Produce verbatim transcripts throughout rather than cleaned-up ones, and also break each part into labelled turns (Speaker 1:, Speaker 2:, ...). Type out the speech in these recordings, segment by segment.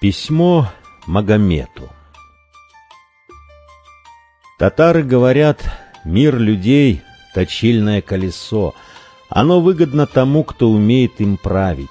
Speaker 1: Письмо Магомету. Татары говорят, мир людей — точильное колесо. Оно выгодно тому, кто умеет им править.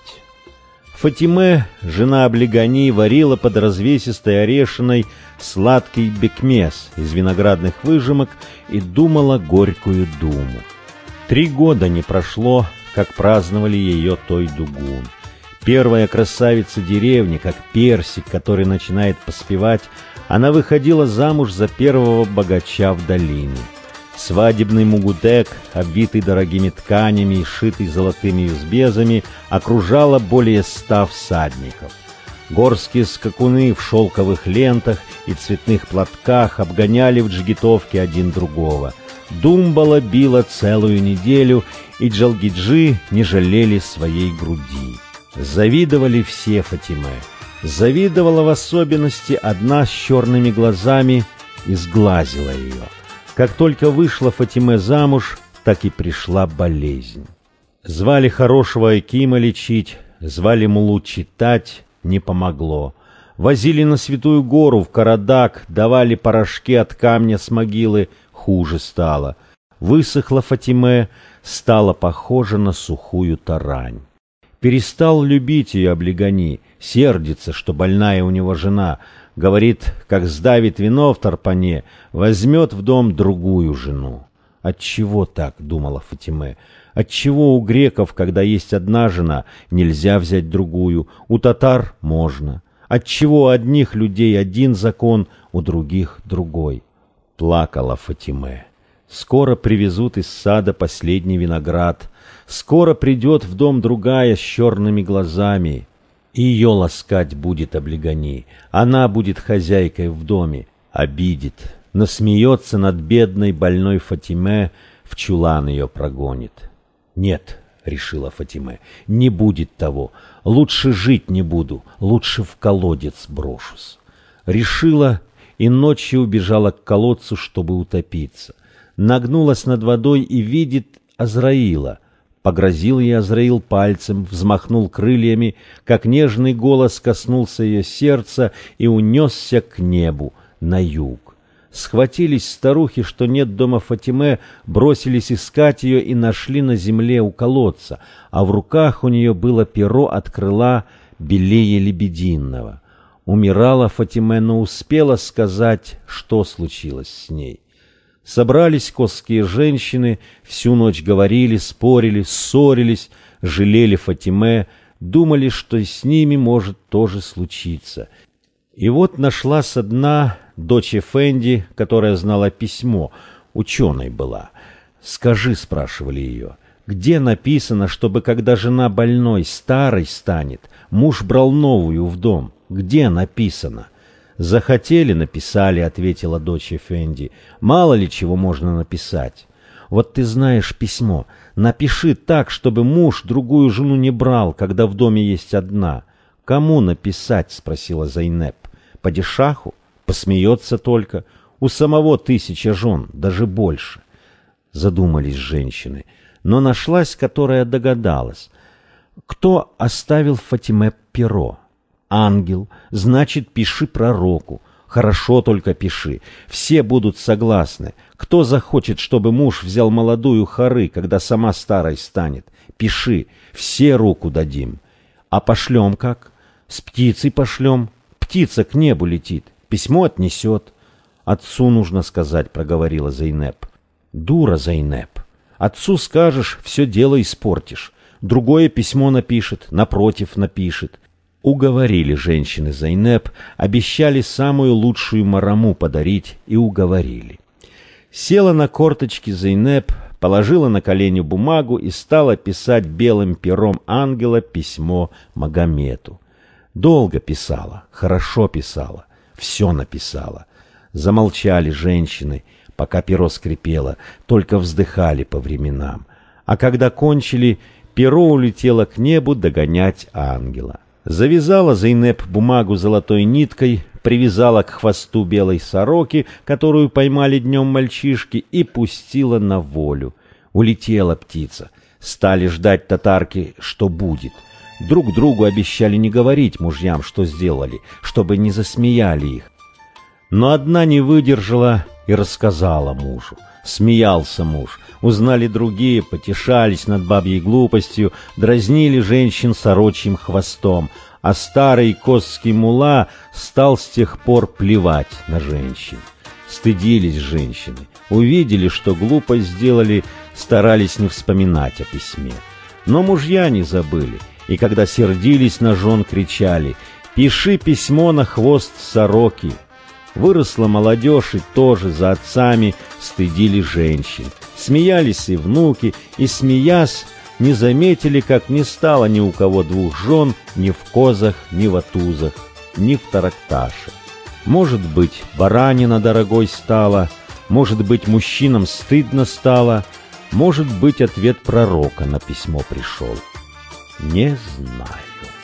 Speaker 1: Фатиме, жена Аблегани, варила под развесистой орешиной сладкий бекмес из виноградных выжимок и думала горькую думу. Три года не прошло, как праздновали ее той-дугун. Первая красавица деревни, как персик, который начинает поспевать, она выходила замуж за первого богача в долине. Свадебный мугутек, обвитый дорогими тканями и шитый золотыми юзбезами, окружало более ста всадников. Горские скакуны в шелковых лентах и цветных платках обгоняли в джигитовке один другого. Думбала била целую неделю, и джалгиджи не жалели своей груди. Завидовали все Фатиме. Завидовала в особенности одна с черными глазами и сглазила ее. Как только вышла Фатиме замуж, так и пришла болезнь. Звали хорошего акима лечить, звали мулу читать, не помогло. Возили на Святую Гору в Карадак, давали порошки от камня с могилы, хуже стало. Высохла Фатиме, стала похожа на сухую тарань. Перестал любить ее Аблегани, сердится, что больная у него жена. Говорит, как сдавит вино в тарпане, возьмет в дом другую жену. Отчего так, думала Фатиме? Отчего у греков, когда есть одна жена, нельзя взять другую, у татар можно? Отчего у одних людей один закон, у других другой? Плакала Фатиме. Скоро привезут из сада последний виноград. Скоро придет в дом другая с черными глазами. Ее ласкать будет Аблегани. Она будет хозяйкой в доме. Обидит, насмеется над бедной больной Фатиме, в чулан ее прогонит. Нет, решила Фатиме, не будет того. Лучше жить не буду, лучше в колодец брошусь. Решила и ночью убежала к колодцу, чтобы утопиться. Нагнулась над водой и видит Азраила. Погрозил ей Азраил пальцем, взмахнул крыльями, как нежный голос коснулся ее сердца и унесся к небу, на юг. Схватились старухи, что нет дома Фатиме, бросились искать ее и нашли на земле у колодца, а в руках у нее было перо от крыла белее лебединого. Умирала Фатиме, но успела сказать, что случилось с ней. Собрались косские женщины, всю ночь говорили, спорили, ссорились, жалели Фатиме, думали, что и с ними может тоже случиться. И вот нашлась одна дочь Эфенди, которая знала письмо, ученой была. «Скажи», — спрашивали ее, — «где написано, чтобы, когда жена больной, старой станет, муж брал новую в дом? Где написано?» «Захотели, написали», — ответила дочь Эфенди. «Мало ли чего можно написать. Вот ты знаешь письмо. Напиши так, чтобы муж другую жену не брал, когда в доме есть одна». «Кому написать?» — спросила Зайнеп. «Падишаху? Посмеется только. У самого тысяча жен, даже больше». Задумались женщины, но нашлась, которая догадалась. Кто оставил Фатиме перо? Ангел, значит, пиши пророку. Хорошо, только пиши. Все будут согласны. Кто захочет, чтобы муж взял молодую хоры, когда сама старой станет? Пиши, все руку дадим. А пошлем как? С птицей пошлем. Птица к небу летит, письмо отнесет. Отцу нужно сказать, проговорила Зайнеп. Дура, Зайнеп. Отцу скажешь, все дело испортишь. Другое письмо напишет, напротив напишет. Уговорили женщины Зайнеп, обещали самую лучшую мараму подарить и уговорили. Села на корточки Зайнеп, положила на колени бумагу и стала писать белым пером ангела письмо Магомету. Долго писала, хорошо писала, все написала. Замолчали женщины, пока перо скрипело, только вздыхали по временам. А когда кончили, перо улетело к небу догонять ангела. Завязала Зайнеп бумагу золотой ниткой, привязала к хвосту белой сороки, которую поймали днем мальчишки, и пустила на волю. Улетела птица. Стали ждать татарки, что будет. Друг другу обещали не говорить мужьям, что сделали, чтобы не засмеяли их. Но одна не выдержала и рассказала мужу. Смеялся муж. Узнали другие, потешались над бабьей глупостью, дразнили женщин сорочьим хвостом, а старый косский мула стал с тех пор плевать на женщин. Стыдились женщины, увидели, что глупость сделали, старались не вспоминать о письме. Но мужья не забыли, и когда сердились на жен, кричали: «Пиши письмо на хвост сороки». Выросла молодежь, и тоже за отцами стыдили женщин. Смеялись и внуки, и, смеясь, не заметили, как не стало ни у кого двух жен ни в козах, ни в отузах, ни в таракташе. Может быть, баранина дорогой стала, может быть, мужчинам стыдно стало, может быть, ответ пророка на письмо пришел. Не знаю.